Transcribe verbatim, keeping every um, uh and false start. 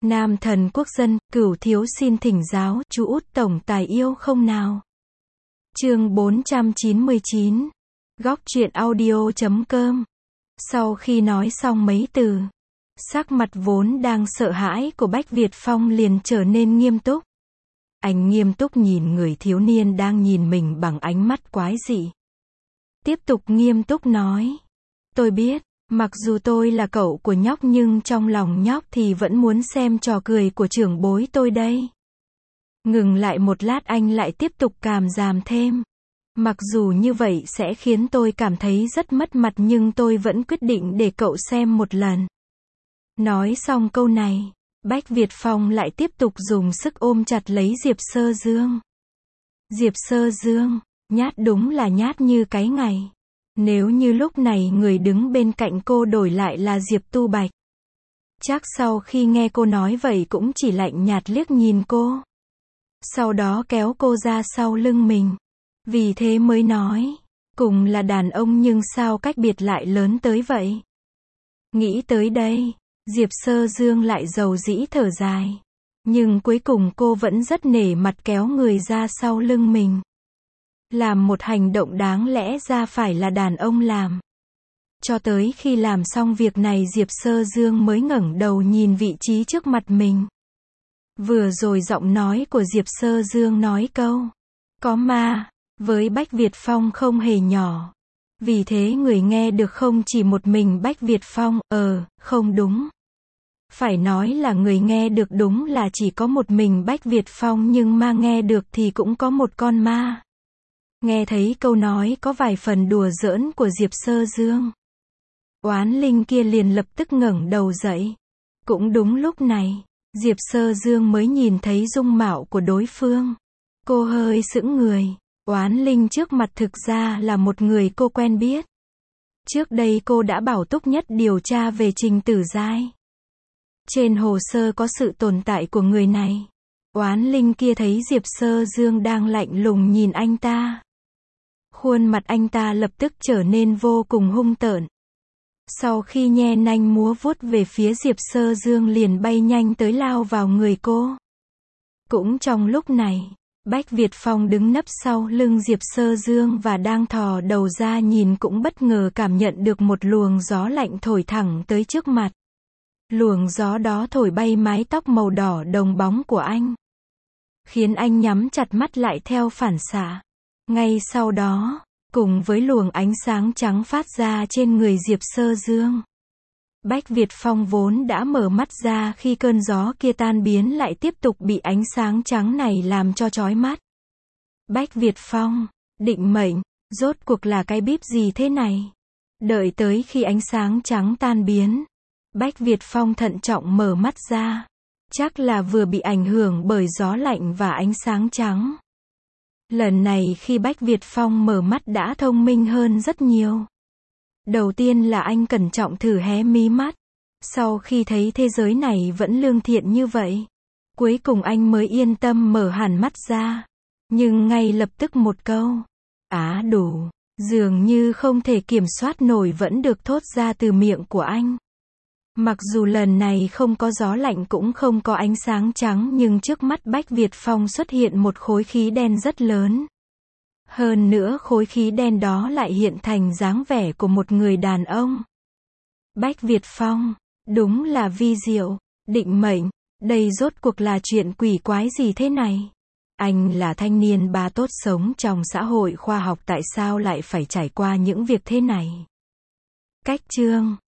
Nam thần quốc dân, cửu thiếu xin thỉnh giáo, chú út tổng tài yêu không nào? Chương bốn trăm chín mươi chín. Góc truyện audio chấm com. Sau khi nói xong mấy từ, sắc mặt vốn đang sợ hãi của Bách Việt Phong liền trở nên nghiêm túc. Anh nghiêm túc nhìn người thiếu niên đang nhìn mình bằng ánh mắt quái dị. Tiếp tục nghiêm túc nói. Tôi biết, mặc dù tôi là cậu của nhóc nhưng trong lòng nhóc thì vẫn muốn xem trò cười của trưởng bối tôi đây. Ngừng lại một lát anh lại tiếp tục càm ràm thêm. Mặc dù như vậy sẽ khiến tôi cảm thấy rất mất mặt nhưng tôi vẫn quyết định để cậu xem một lần. Nói xong câu này, Bách Việt Phong lại tiếp tục dùng sức ôm chặt lấy Diệp Sơ Dương. Diệp Sơ Dương, nhát đúng là nhát như cái ngày. Nếu như lúc này người đứng bên cạnh cô đổi lại là Diệp Tu Bạch, chắc sau khi nghe cô nói vậy cũng chỉ lạnh nhạt liếc nhìn cô. Sau đó kéo cô ra sau lưng mình. Vì thế mới nói, cùng là đàn ông nhưng sao cách biệt lại lớn tới vậy? Nghĩ tới đây, Diệp Sơ Dương lại rầu rĩ thở dài. Nhưng cuối cùng cô vẫn rất nể mặt kéo người ra sau lưng mình. Làm một hành động đáng lẽ ra phải là đàn ông làm. Cho tới khi làm xong việc này Diệp Sơ Dương mới ngẩng đầu nhìn vị trí trước mặt mình. Vừa rồi giọng nói của Diệp Sơ Dương nói câu, có ma, với Bách Việt Phong không hề nhỏ. Vì thế người nghe được không chỉ một mình Bách Việt Phong, ờ, không đúng. Phải nói là người nghe được đúng là chỉ có một mình Bách Việt Phong nhưng ma nghe được thì cũng có một con ma. Nghe thấy câu nói có vài phần đùa giỡn của Diệp Sơ Dương, oán linh kia liền lập tức ngẩng đầu dậy. Cũng đúng lúc này, Diệp Sơ Dương mới nhìn thấy dung mạo của đối phương. Cô hơi sững người. Oán linh trước mặt thực ra là một người cô quen biết. Trước đây cô đã bảo Túc Nhất điều tra về Trình Tử Giai. Trên hồ sơ có sự tồn tại của người này. Oán linh kia thấy Diệp Sơ Dương đang lạnh lùng nhìn anh ta. Khuôn mặt anh ta lập tức trở nên vô cùng hung tợn. Sau khi nhe nanh múa vuốt về phía Diệp Sơ Dương liền bay nhanh tới lao vào người cô. Cũng trong lúc này, Bách Việt Phong đứng nấp sau lưng Diệp Sơ Dương và đang thò đầu ra nhìn cũng bất ngờ cảm nhận được một luồng gió lạnh thổi thẳng tới trước mặt. Luồng gió đó thổi bay mái tóc màu đỏ đồng bóng của anh, khiến anh nhắm chặt mắt lại theo phản xạ. Ngay sau đó, cùng với luồng ánh sáng trắng phát ra trên người Diệp Sơ Dương, Bách Việt Phong vốn đã mở mắt ra khi cơn gió kia tan biến lại tiếp tục bị ánh sáng trắng này làm cho chói mắt. Bách Việt Phong, định mệnh, rốt cuộc là cái bíp gì thế này? Đợi tới khi ánh sáng trắng tan biến, Bách Việt Phong thận trọng mở mắt ra. Chắc là vừa bị ảnh hưởng bởi gió lạnh và ánh sáng trắng. Lần này khi Bách Việt Phong mở mắt đã thông minh hơn rất nhiều. Đầu tiên là anh cẩn trọng thử hé mí mắt. Sau khi thấy thế giới này vẫn lương thiện như vậy, cuối cùng anh mới yên tâm mở hẳn mắt ra. Nhưng ngay lập tức một câu, á đủ, dường như không thể kiểm soát nổi vẫn được thốt ra từ miệng của anh. Mặc dù lần này không có gió lạnh cũng không có ánh sáng trắng nhưng trước mắt Bách Việt Phong xuất hiện một khối khí đen rất lớn. Hơn nữa khối khí đen đó lại hiện thành dáng vẻ của một người đàn ông. Bách Việt Phong, đúng là vi diệu, định mệnh, đây rốt cuộc là chuyện quỷ quái gì thế này? Anh là thanh niên ba tốt sống trong xã hội khoa học tại sao lại phải trải qua những việc thế này? Cách chương